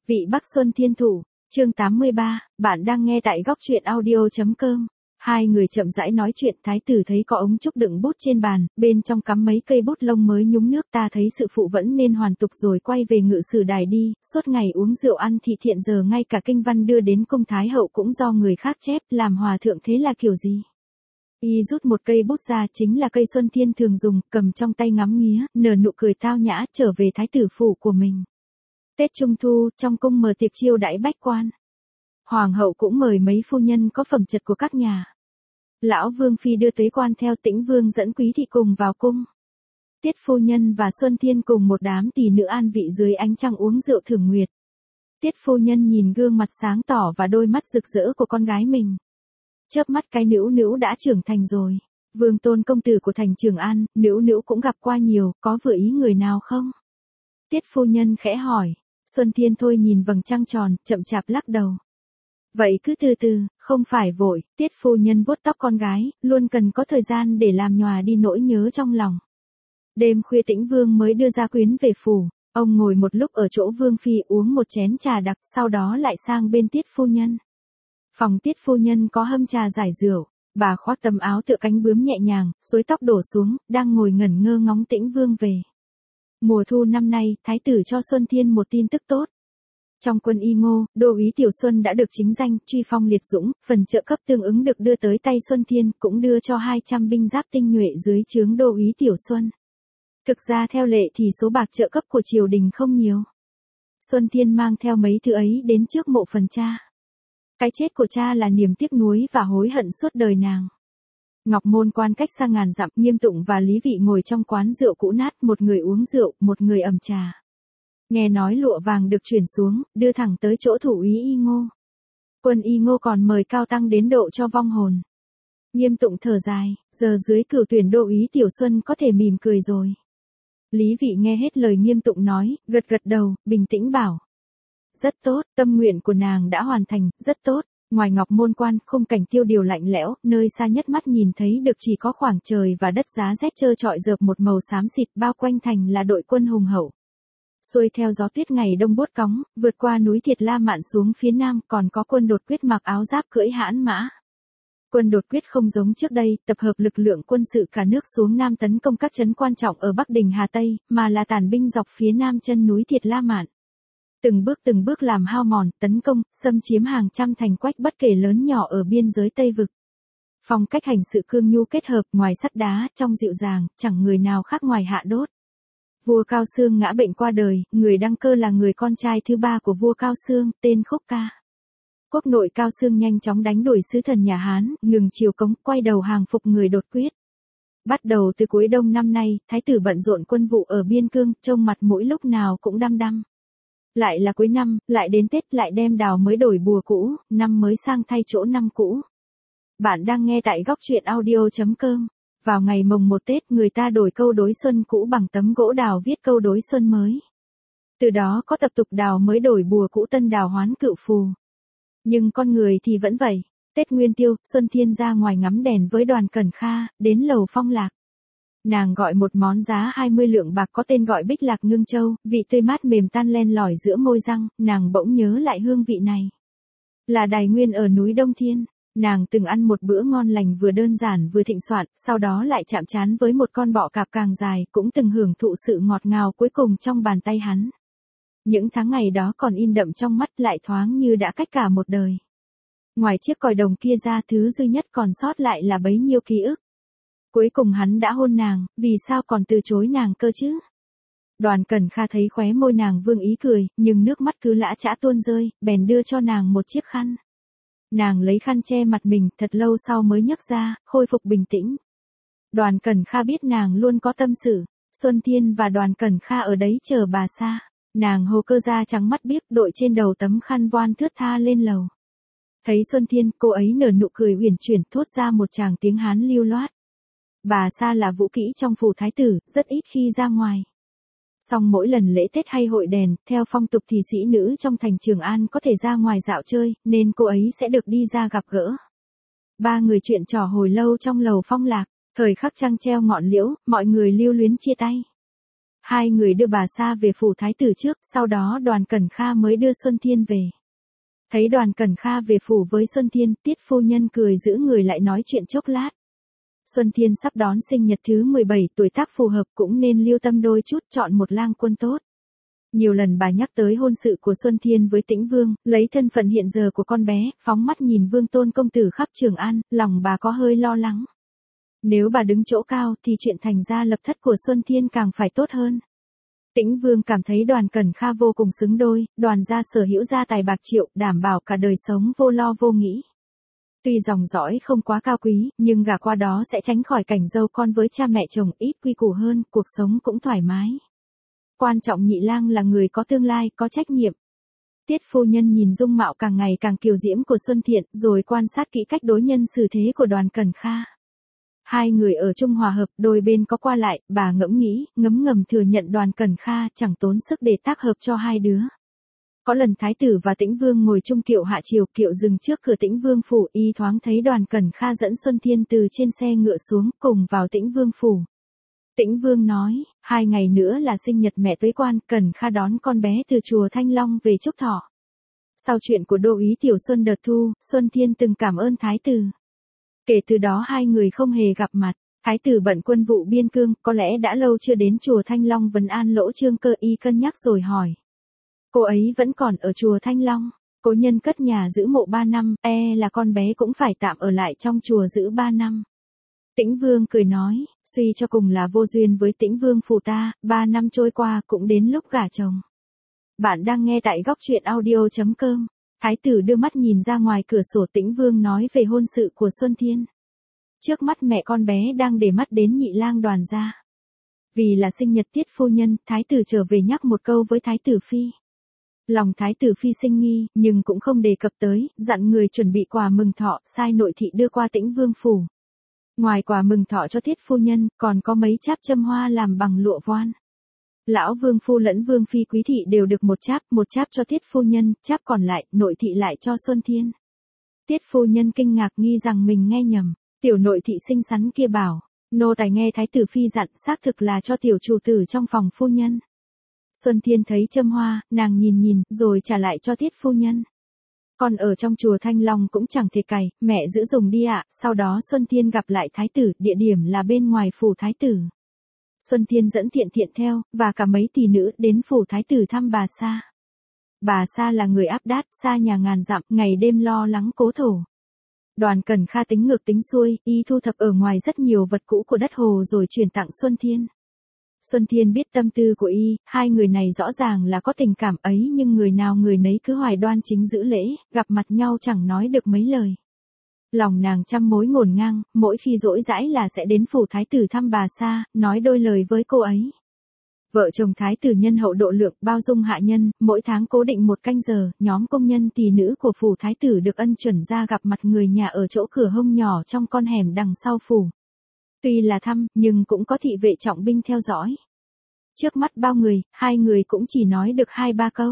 Vị Bắc Xuân Thiên Thủ, chương 83, bạn đang nghe tại góc truyện audio.com. Hai người chậm rãi nói chuyện, thái tử thấy có ống trúc đựng bút trên bàn, bên trong cắm mấy cây bút lông mới nhúng nước. Ta thấy sự phụ vẫn nên hoàn tục rồi quay về ngự sử đài đi, suốt ngày uống rượu ăn thị thiện giờ ngay cả kinh văn đưa đến cung thái hậu cũng do người khác chép, làm hòa thượng thế là kiểu gì? Y rút một cây bút ra, chính là cây Xuân Thiên thường dùng, cầm trong tay ngắm nghía, nở nụ cười tao nhã, trở về thái tử phủ của mình. Tết Trung Thu, trong cung mở tiệc chiêu đãi bách quan. Hoàng hậu cũng mời mấy phu nhân có phẩm chất của các nhà. Lão Vương Phi đưa tuế quan theo Tĩnh Vương dẫn Quý thị cùng vào cung. Tiết phu nhân và Xuân Thiên cùng một đám tỷ nữ an vị dưới ánh trăng uống rượu thưởng nguyệt. Tiết phu nhân nhìn gương mặt sáng tỏ và đôi mắt rực rỡ của con gái mình. Chớp mắt cái Nữu Nữu đã trưởng thành rồi. Vương tôn công tử của thành Trường An, Nữu Nữu cũng gặp qua nhiều, có vừa ý người nào không? Tiết phu nhân khẽ hỏi. Xuân Thiên thôi nhìn vầng trăng tròn, chậm chạp lắc đầu. Vậy cứ từ từ, không phải vội. Tiết phu nhân vuốt tóc con gái, luôn cần có thời gian để làm nhòa đi nỗi nhớ trong lòng. Đêm khuya Tĩnh Vương mới đưa gia quyến về phủ. Ông ngồi một lúc ở chỗ Vương Phi uống một chén trà đặc, sau đó lại sang bên Tiết phu nhân. Phòng Tiết phu nhân có hâm trà giải rượu. Bà khoác tấm áo tựa cánh bướm nhẹ nhàng, xối tóc đổ xuống, đang ngồi ngẩn ngơ ngóng Tĩnh Vương về. Mùa thu năm nay, thái tử cho Xuân Thiên một tin tức tốt. Trong quân Y Ngô, đô úy Tiểu Xuân đã được chính danh, truy phong liệt dũng, phần trợ cấp tương ứng được đưa tới tay Xuân Thiên, cũng đưa cho 200 binh giáp tinh nhuệ dưới trướng đô úy Tiểu Xuân. Thực ra theo lệ thì số bạc trợ cấp của triều đình không nhiều. Xuân Thiên mang theo mấy thứ ấy đến trước mộ phần cha. Cái chết của cha là niềm tiếc nuối và hối hận suốt đời nàng. Ngọc Môn Quan cách xa ngàn dặm, Nghiêm Tụng và Lý Vị ngồi trong quán rượu cũ nát, một người uống rượu, một người ẩm trà. Nghe nói lụa vàng được chuyển xuống, đưa thẳng tới chỗ thủ úy Y Ngô. Quân Y Ngô còn mời cao tăng đến độ cho vong hồn. Nghiêm Tụng thở dài, giờ dưới cửu tuyển đô úy Tiểu Xuân có thể mỉm cười rồi. Lý Vị nghe hết lời Nghiêm Tụng nói, gật gật đầu, bình tĩnh bảo. Rất tốt, tâm nguyện của nàng đã hoàn thành, rất tốt. Ngoài Ngọc Môn Quan, khung cảnh tiêu điều lạnh lẽo, nơi xa nhất mắt nhìn thấy được chỉ có khoảng trời và đất giá rét trơ trọi rợp một màu xám xịt, bao quanh thành là đội quân hùng hậu. Xuôi theo gió tuyết ngày đông buốt cóng, vượt qua núi Thiệt La Mạn xuống phía nam, còn có quân đột quyết mặc áo giáp cưỡi hãn mã. Quân đột quyết không giống trước đây, tập hợp lực lượng quân sự cả nước xuống nam tấn công các trấn quan trọng ở Bắc Đình Hà Tây, mà là tản binh dọc phía nam chân núi Thiệt La Mạn. Từng bước làm hao mòn, tấn công, xâm chiếm hàng trăm thành quách bất kể lớn nhỏ ở biên giới Tây Vực. Phong cách hành sự cương nhu kết hợp, ngoài sắt đá, trong dịu dàng, chẳng người nào khác ngoài Hạ Đốt. Vua Cao Xương ngã bệnh qua đời, người đăng cơ là người con trai thứ ba của vua Cao Xương, tên Khúc Ca. Quốc nội Cao Xương nhanh chóng đánh đuổi sứ thần nhà Hán, ngừng triều cống, quay đầu hàng phục người đột quyết. Bắt đầu từ cuối đông năm nay, thái tử bận rộn quân vụ ở biên cương, trông mặt mũi lúc nào cũng đăm đăm. Lại là cuối năm, lại đến Tết, lại đem đào mới đổi bùa cũ, năm mới sang thay chỗ năm cũ. Bạn đang nghe tại góc truyện audio.com. Vào ngày mồng 1 Tết, người ta đổi câu đối xuân cũ bằng tấm gỗ đào viết câu đối xuân mới. Từ đó có tập tục đào mới đổi bùa cũ tân đào hoán cựu phù. Nhưng con người thì vẫn vậy. Tết Nguyên Tiêu, Xuân Thiên ra ngoài ngắm đèn với Đoàn Cẩn Kha, đến lầu Phong Lạc. Nàng gọi một món giá 20 lượng bạc có tên gọi Bích Lạc Ngưng Châu, vị tươi mát mềm tan len lỏi giữa môi răng, nàng bỗng nhớ lại hương vị này. Là đài nguyên ở núi Đông Thiên, nàng từng ăn một bữa ngon lành vừa đơn giản vừa thịnh soạn, sau đó lại chạm trán với một con bọ cạp càng dài, cũng từng hưởng thụ sự ngọt ngào cuối cùng trong bàn tay hắn. Những tháng ngày đó còn in đậm trong mắt, lại thoáng như đã cách cả một đời. Ngoài chiếc còi đồng kia ra, thứ duy nhất còn sót lại là bấy nhiêu ký ức. Cuối cùng hắn đã hôn nàng, vì sao còn từ chối nàng cơ chứ? Đoàn Cẩn Kha thấy khóe môi nàng vương ý cười, nhưng nước mắt cứ lã chã tuôn rơi, bèn đưa cho nàng một chiếc khăn. Nàng lấy khăn che mặt mình, thật lâu sau mới nhấc ra, khôi phục bình tĩnh. Đoàn Cẩn Kha biết nàng luôn có tâm sự, Xuân Thiên và Đoàn Cẩn Kha ở đấy chờ bà xa. Nàng hô cơ ra trắng mắt biếc, đội trên đầu tấm khăn voan thướt tha lên lầu. Thấy Xuân Thiên, cô ấy nở nụ cười uyển chuyển, thốt ra một tràng tiếng Hán lưu loát. Bà Sa là vũ kỹ trong phủ thái tử, rất ít khi ra ngoài. Song mỗi lần lễ Tết hay hội đèn, theo phong tục thì sĩ nữ trong thành Trường An có thể ra ngoài dạo chơi, nên cô ấy sẽ được đi ra gặp gỡ. Ba người chuyện trò hồi lâu trong lầu Phong Lạc, thời khắc trăng treo ngọn liễu, mọi người lưu luyến chia tay. Hai người đưa bà Sa về phủ thái tử trước, sau đó Đoàn Cẩn Kha mới đưa Xuân Thiên về. Thấy Đoàn Cẩn Kha về phủ với Xuân Thiên, Tiết phu nhân cười giữ người lại nói chuyện chốc lát. Xuân Thiên sắp đón sinh nhật thứ 17, tuổi tác phù hợp cũng nên lưu tâm đôi chút, chọn một lang quân tốt. Nhiều lần bà nhắc tới hôn sự của Xuân Thiên với Tĩnh Vương, lấy thân phận hiện giờ của con bé, phóng mắt nhìn Vương Tôn công tử khắp Trường An, lòng bà có hơi lo lắng. Nếu bà đứng chỗ cao thì chuyện thành gia lập thất của Xuân Thiên càng phải tốt hơn. Tĩnh Vương cảm thấy Đoàn Cẩn Kha vô cùng xứng đôi, Đoàn gia sở hữu gia tài bạc triệu, đảm bảo cả đời sống vô lo vô nghĩ. Tuy dòng dõi không quá cao quý, nhưng gả qua đó sẽ tránh khỏi cảnh dâu con với cha mẹ chồng, ít quy củ hơn, cuộc sống cũng thoải mái. Quan trọng nhị lang là người có tương lai, có trách nhiệm. Tiết phu nhân nhìn dung mạo càng ngày càng kiều diễm của Xuân Thiện, rồi quan sát kỹ cách đối nhân xử thế của Đoàn Cẩn Kha. Hai người ở chung hòa hợp, đôi bên có qua lại, bà ngẫm nghĩ, ngấm ngầm thừa nhận Đoàn Cẩn Kha chẳng tốn sức để tác hợp cho hai đứa. Có lần thái tử và Tĩnh Vương ngồi chung kiệu hạ triều, kiệu dừng trước cửa Tĩnh Vương phủ, y thoáng thấy Đoàn Cẩn Kha dẫn Xuân Thiên từ trên xe ngựa xuống, cùng vào Tĩnh Vương phủ. Tĩnh Vương nói, 2 ngày nữa là sinh nhật mẹ Tuế Quan, Cẩn Kha đón con bé từ chùa Thanh Long về chúc thọ. Sau chuyện của Đô úy Tiểu Xuân đợt thu, Xuân Thiên từng cảm ơn thái tử. Kể từ đó hai người không hề gặp mặt. Thái tử bận quân vụ biên cương, có lẽ đã lâu chưa đến chùa Thanh Long vấn an Lỗ Trương Cơ, y cân nhắc rồi hỏi. Cô ấy vẫn còn ở chùa Thanh Long, cố nhân cất nhà giữ mộ 3 năm, là con bé cũng phải tạm ở lại trong chùa giữ 3 năm. Tĩnh Vương cười nói, suy cho cùng là vô duyên với Tĩnh Vương phủ ta, 3 năm trôi qua cũng đến lúc gả chồng. Bạn đang nghe tại góc truyện audio.com. Thái tử đưa mắt nhìn ra ngoài cửa sổ, Tĩnh Vương nói về hôn sự của Xuân Thiên. Trước mắt mẹ con bé đang để mắt đến nhị lang Đoàn gia. Vì là sinh nhật Tiết phu nhân, thái tử trở về nhắc một câu với thái tử phi. Lòng thái tử phi sinh nghi, nhưng cũng không đề cập tới, dặn người chuẩn bị quà mừng thọ, sai nội thị đưa qua Tĩnh Vương phủ. Ngoài quà mừng thọ cho Tiết phu nhân, còn có mấy cháp châm hoa làm bằng lụa voan. Lão vương phu lẫn vương phi quý thị đều được một cháp cho Tiết phu nhân, cháp còn lại, nội thị lại cho Xuân Thiên. Tiết phu nhân kinh ngạc nghi rằng mình nghe nhầm, tiểu nội thị xinh xắn kia bảo, nô tài nghe thái tử phi dặn, xác thực là cho tiểu chủ tử trong phòng phu nhân. Xuân Thiên thấy châm hoa, nàng nhìn, rồi trả lại cho Tiết phu nhân. Còn ở trong chùa Thanh Long cũng chẳng thể cày, mẹ giữ dùng đi ạ. Sau đó Xuân Thiên gặp lại thái tử, địa điểm là bên ngoài phủ thái tử. Xuân Thiên dẫn Thiện theo, và cả mấy tỷ nữ đến phủ thái tử thăm bà Sa. Bà Sa là người áp đát, xa nhà ngàn dặm, ngày đêm lo lắng cố thổ. Đoàn Cẩn Kha tính ngược tính xuôi, y thu thập ở ngoài rất nhiều vật cũ của đất Hồ rồi chuyển tặng Xuân Thiên. Xuân Thiên biết tâm tư của y, hai người này rõ ràng là có tình cảm ấy, nhưng người nào người nấy cứ hoài đoan chính giữ lễ, gặp mặt nhau chẳng nói được mấy lời. Lòng nàng trăm mối ngổn ngang, mỗi khi rỗi rãi là sẽ đến phủ thái tử thăm bà Sa, nói đôi lời với cô ấy. Vợ chồng thái tử nhân hậu độ lượng, bao dung hạ nhân, mỗi tháng cố định 1 canh giờ, nhóm công nhân tỳ nữ của phủ thái tử được ân chuẩn ra gặp mặt người nhà ở chỗ cửa hông nhỏ trong con hẻm đằng sau phủ. Tuy là thăm, nhưng cũng có thị vệ trọng binh theo dõi. Trước mắt bao người, hai người cũng chỉ nói được 2-3 câu.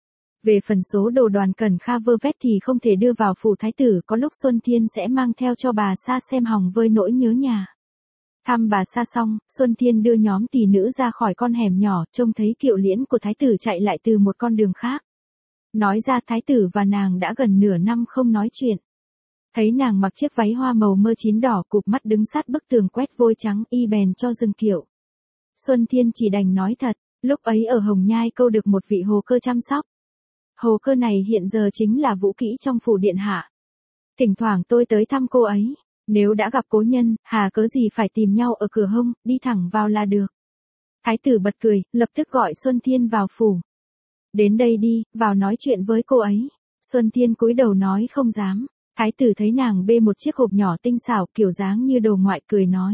Về phần số đồ Đoàn Cẩn Kha vơ vét thì không thể đưa vào phủ thái tử, có lúc Xuân Thiên sẽ mang theo cho bà Sa xem hòng vơi nỗi nhớ nhà. Thăm bà Sa xong, Xuân Thiên đưa nhóm tỷ nữ ra khỏi con hẻm nhỏ, trông thấy kiệu liễn của thái tử chạy lại từ một con đường khác. Nói ra thái tử và nàng đã gần nửa năm không nói chuyện. Thấy nàng mặc chiếc váy hoa màu mơ chín đỏ, cụp mắt đứng sát bức tường quét vôi trắng, y bèn cho dừng kiệu. Xuân Thiên chỉ đành nói thật, lúc ấy ở Hồng Nhai câu được một vị hồ cơ chăm sóc. Hồ cơ này hiện giờ chính là vũ kỹ trong phủ điện hạ. Thỉnh thoảng tôi tới thăm cô ấy, nếu đã gặp cố nhân, hà cớ gì phải tìm nhau ở cửa hông, đi thẳng vào là được. Thái tử bật cười, lập tức gọi Xuân Thiên vào phủ. Đến đây đi, vào nói chuyện với cô ấy. Xuân Thiên cúi đầu nói không dám. Thái tử thấy nàng bê một chiếc hộp nhỏ tinh xảo, kiểu dáng như đồ ngoại, cười nói.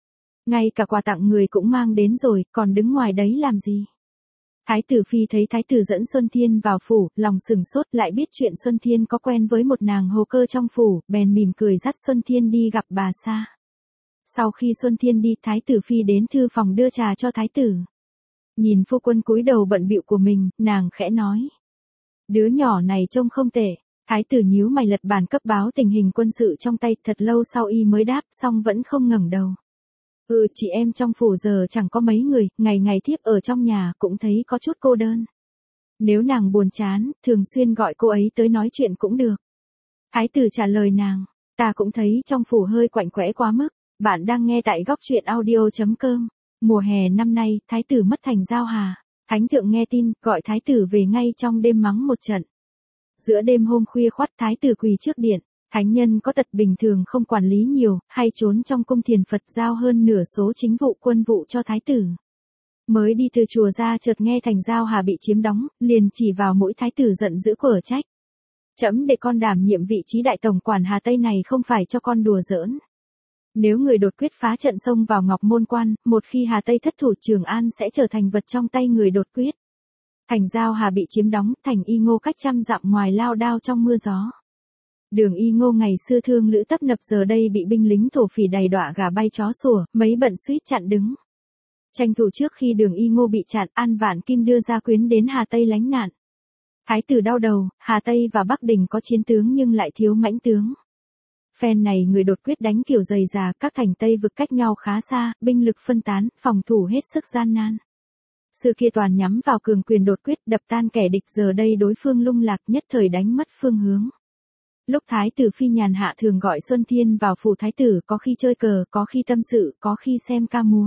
Ngay cả quà tặng người cũng mang đến rồi, còn đứng ngoài đấy làm gì? Thái tử phi thấy thái tử dẫn Xuân Thiên vào phủ, lòng sừng sốt, lại biết chuyện Xuân Thiên có quen với một nàng hồ cơ trong phủ, bèn mỉm cười dắt Xuân Thiên đi gặp bà Sa. Sau khi Xuân Thiên đi, thái tử phi đến thư phòng đưa trà cho thái tử. Nhìn phu quân cúi đầu bận bịu của mình, nàng khẽ nói. Đứa nhỏ này trông không tệ. Thái tử nhíu mày lật bản cấp báo tình hình quân sự trong tay, thật lâu sau y mới đáp, xong vẫn không ngẩng đầu. Chị em trong phủ giờ chẳng có mấy người, ngày ngày thiếp ở trong nhà cũng thấy có chút cô đơn. Nếu nàng buồn chán, thường xuyên gọi cô ấy tới nói chuyện cũng được. Thái tử trả lời nàng, ta cũng thấy trong phủ hơi quạnh quẽ quá mức. Bạn đang nghe tại góc truyện audio.com. Mùa hè năm nay, thái tử mất thành Giao Hà. Thánh thượng nghe tin, gọi thái tử về ngay trong đêm mắng một trận. Giữa đêm hôm khuya khoắt thái tử quỳ trước điện. Thánh nhân có tật bình thường không quản lý nhiều, hay trốn trong cung thiền Phật giao hơn nửa số chính vụ quân vụ cho thái tử. Mới đi từ chùa ra chợt nghe thành Giao Hà bị chiếm đóng, liền chỉ vào mũi thái tử giận dữ quở trách. Trẫm để con đảm nhiệm vị trí đại tổng quản Hà Tây này không phải cho con đùa giỡn. Nếu người đột quyết phá trận xông vào Ngọc Môn Quan, một khi Hà Tây thất thủ Trường An sẽ trở thành vật trong tay người đột quyết. Thành Giao Hà bị chiếm đóng, thành Y Ngô cách trăm dặm ngoài lao đao trong mưa gió. Đường Y Ngô ngày xưa thương lữ tấp nập giờ đây bị binh lính thổ phỉ đầy đọa gà bay chó sủa, mấy bận suýt chặn đứng. Tranh thủ trước khi đường Y Ngô bị chặn, An Vạn Kim đưa gia quyến đến Hà Tây lánh nạn. Thái tử đau đầu, Hà Tây và Bắc Đình có chiến tướng nhưng lại thiếu mãnh tướng. Phen này người đột quyết đánh kiểu dày dà, các thành Tây vực cách nhau khá xa, binh lực phân tán, phòng thủ hết sức gian nan. Xưa kia toàn nhắm vào cường quyền đột quyết đập tan kẻ địch, giờ đây đối phương lung lạc, nhất thời đánh mất phương hướng. Lúc thái tử phi nhàn hạ thường gọi Xuân Thiên vào phủ thái tử, có khi chơi cờ, có khi tâm sự, có khi xem ca múa.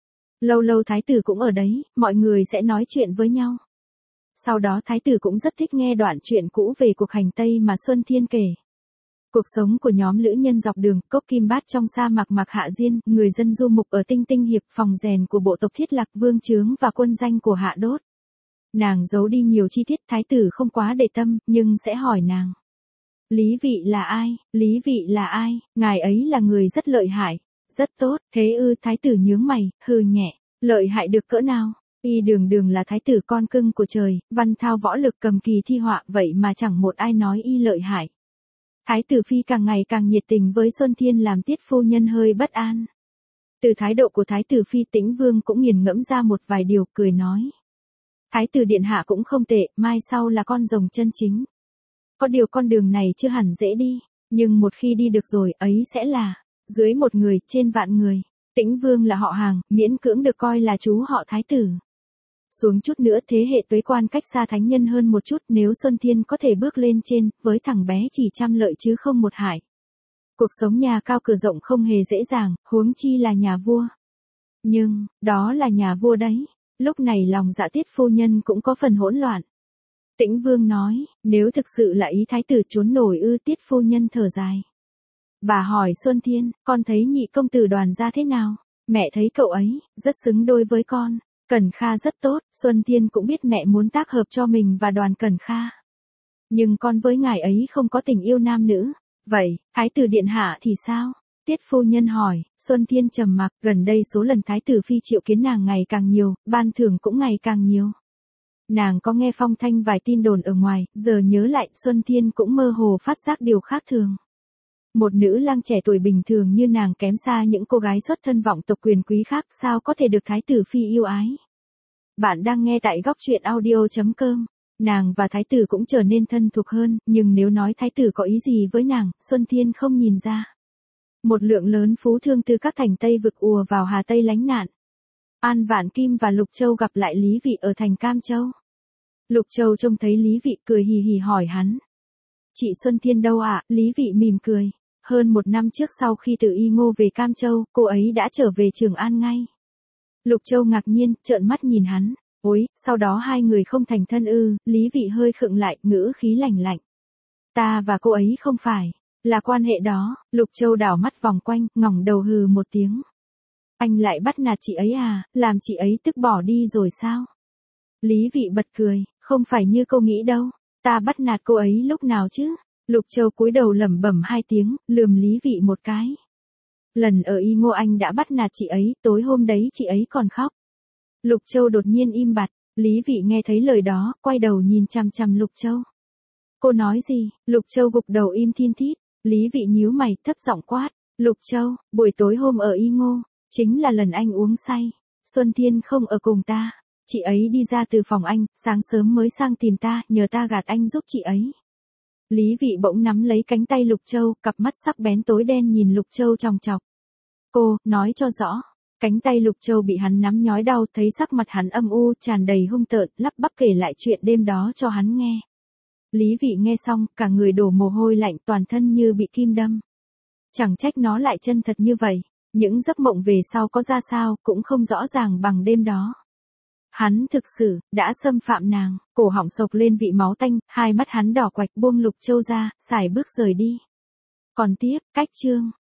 Lâu lâu thái tử cũng ở đấy, mọi người sẽ nói chuyện với nhau. Sau đó thái tử cũng rất thích nghe đoạn chuyện cũ về cuộc hành Tây mà Xuân Thiên kể. Cuộc sống của nhóm lữ nhân dọc đường, cốc Kim Bát trong sa mạc Mạc Hạ Diên, người dân du mục ở Tinh Tinh Hiệp, phòng rèn của bộ tộc Thiết Lạc Vương Chướng và quân danh của Hạ Đốt. Nàng giấu đi nhiều chi tiết, thái tử không quá để tâm, nhưng sẽ hỏi nàng. Lý Vị là ai? Lý Vị là ai? Ngài ấy là người rất lợi hại. Rất tốt, thế ư? Thái tử nhướng mày, hừ nhẹ. Lợi hại được cỡ nào? Y đường đường là thái tử con cưng của trời, văn thao võ lực cầm kỳ thi họa, vậy mà chẳng một ai nói y lợi hại. Thái tử phi càng ngày càng nhiệt tình với Xuân Thiên làm Tiết phu nhân hơi bất an. Từ thái độ của thái tử phi, Tĩnh Vương cũng nghiền ngẫm ra một vài điều, cười nói. Thái tử điện hạ cũng không tệ, mai sau là con rồng chân chính. Có điều con đường này chưa hẳn dễ đi, nhưng một khi đi được rồi, ấy sẽ là dưới một người, trên vạn người. Tĩnh Vương là họ hàng, miễn cưỡng được coi là chú họ thái tử. Xuống chút nữa thế hệ tuế quan cách xa thánh nhân hơn một chút, nếu Xuân Thiên có thể bước lên trên, với thằng bé chỉ trăm lợi chứ không một hại. Cuộc sống nhà cao cửa rộng không hề dễ dàng, huống chi là nhà vua. Nhưng, đó là nhà vua đấy. Lúc này lòng dạ Tiết phu nhân cũng có phần hỗn loạn. Tĩnh Vương nói, nếu thực sự là ý thái tử trốn nổi ư? Tiết phu nhân thở dài. Bà hỏi Xuân Thiên, con thấy nhị công tử Đoàn Gia thế nào? Mẹ thấy cậu ấy, rất xứng đôi với con. Cẩn Kha rất tốt, Xuân Thiên cũng biết mẹ muốn tác hợp cho mình và Đoàn Cẩn Kha. Nhưng con với ngài ấy không có tình yêu nam nữ. Vậy, thái tử điện hạ thì sao? Tiết phu nhân hỏi. Xuân Thiên trầm mặc, gần đây số lần thái tử phi triệu kiến nàng ngày càng nhiều, ban thưởng cũng ngày càng nhiều. Nàng có nghe phong thanh vài tin đồn ở ngoài, giờ nhớ lại, Xuân Thiên cũng mơ hồ phát giác điều khác thường. Một nữ lang trẻ tuổi bình thường như nàng kém xa những cô gái xuất thân vọng tộc quyền quý khác, sao có thể được thái tử phi yêu ái. Bạn đang nghe tại góc truyện audio.com. Nàng và thái tử cũng trở nên thân thuộc hơn, nhưng nếu nói thái tử có ý gì với nàng, Xuân Thiên không nhìn ra. Một lượng lớn phú thương từ các thành Tây vực ùa vào Hà Tây lánh nạn. An Vạn Kim và Lục Châu gặp lại Lý Vị ở thành Cam Châu. Lục Châu trông thấy Lý Vị cười hì hì hỏi hắn. Chị Xuân Thiên đâu ạ? Lý Vị mỉm cười. Hơn một năm trước sau khi từ Y Ngô về Cam Châu, cô ấy đã trở về Trường An ngay. Lục Châu ngạc nhiên, trợn mắt nhìn hắn. Ôi, sau đó hai người không thành thân ư? Lý Vị hơi khựng lại, ngữ khí lạnh lạnh. Ta và cô ấy không phải là quan hệ đó. Lục Châu đảo mắt vòng quanh, ngẩng đầu hừ một tiếng. Anh lại bắt nạt chị ấy à? Làm chị ấy tức bỏ đi rồi sao? Lý Vị bật cười, không phải như cô nghĩ đâu. Ta bắt nạt cô ấy lúc nào chứ? Lục Châu cúi đầu lẩm bẩm hai tiếng, lườm Lý Vị một cái. Lần ở Y Ngô anh đã bắt nạt chị ấy, tối hôm đấy chị ấy còn khóc. Lục Châu đột nhiên im bặt, Lý Vị nghe thấy lời đó, quay đầu nhìn chằm chằm Lục Châu. Cô nói gì? Lục Châu gục đầu im thiên thít, Lý Vị nhíu mày, thấp giọng quát. Lục Châu, buổi tối hôm ở Y Ngô, chính là lần anh uống say. Xuân Thiên không ở cùng ta. Chị ấy đi ra từ phòng anh, sáng sớm mới sang tìm ta, nhờ ta gạt anh giúp chị ấy. Lý Vị bỗng nắm lấy cánh tay Lục Châu, cặp mắt sắc bén tối đen nhìn Lục Châu chòng chọc. Cô, nói cho rõ. Cánh tay Lục Châu bị hắn nắm nhói đau, thấy sắc mặt hắn âm u tràn đầy hung tợn, lắp bắp kể lại chuyện đêm đó cho hắn nghe. Lý Vị nghe xong, cả người đổ mồ hôi lạnh, toàn thân như bị kim đâm. Chẳng trách nó lại chân thật như vậy, những giấc mộng về sau có ra sao, cũng không rõ ràng bằng đêm đó. Hắn thực sự, đã xâm phạm nàng, cổ họng sộc lên vị máu tanh, hai mắt hắn đỏ quạch buông Lục Châu ra, sải bước rời đi. Còn tiếp, cách chương.